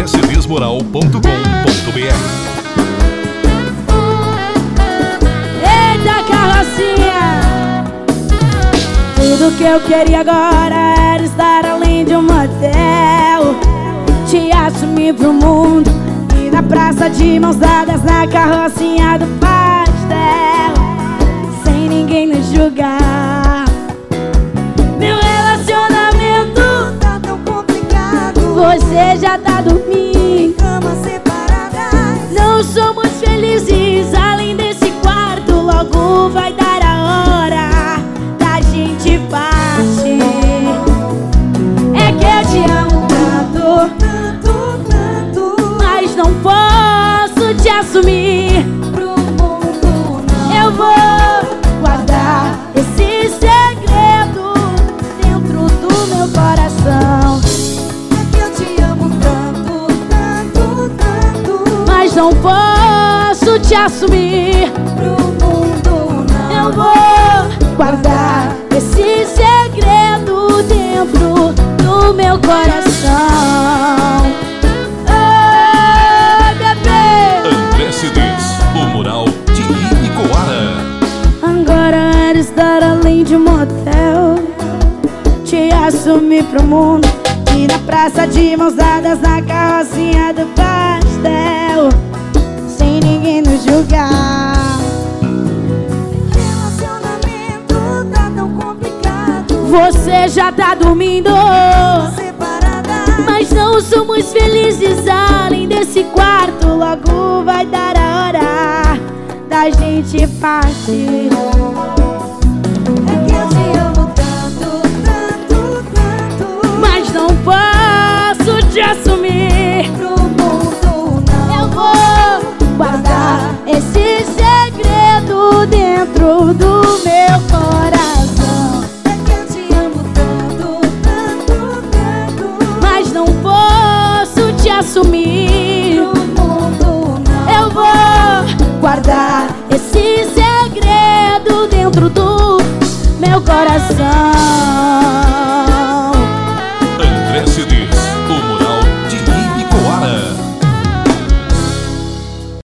andrecedesmoral.com.br. Eita, carrocinha! Tudo que eu queria agora era estar além de um motel, te assumir pro mundo e na praça de mãos dadas na carrocinha do pastel, sem ninguém nos julgar. Meu relacionamento tá tão complicado. você já tá dormindo, Camas separadas. não somos felizes além desse quarto. Logo vai dar a hora da gente partir. É que eu te amo tanto, Tanto, tanto. mas não posso te assumir. Pro mundo não. Eu vou guardar esse segredo dentro do meu coração, É que eu te amo tanto, tanto, tanto. mas não posso te assumir. Pro mundo não. Eu vou guardar esse segredo dentro do meu coração. Ai, bebê, André Cedês, o mural de Ibicoara. agora era estar além de um motel, te assumir pro mundo e na praça de mãos dadas na carrocinha do pastel, sem ninguém nos julgar. Relacionamento tá tão complicado. Você já tá dormindo, Separadas. mas não somos felizes além desse quarto. Logo vai dar a hora da gente partir. É que eu te amo tanto, tanto, tanto. Mas não posso te assumir. Pro mundo não. Eu vou guardar esse segredo dentro do meu coração, É que eu te amo tanto, tanto, tanto. mas não posso te assumir. Pro mundo não. Eu vou guardar esse segredo dentro do meu coração.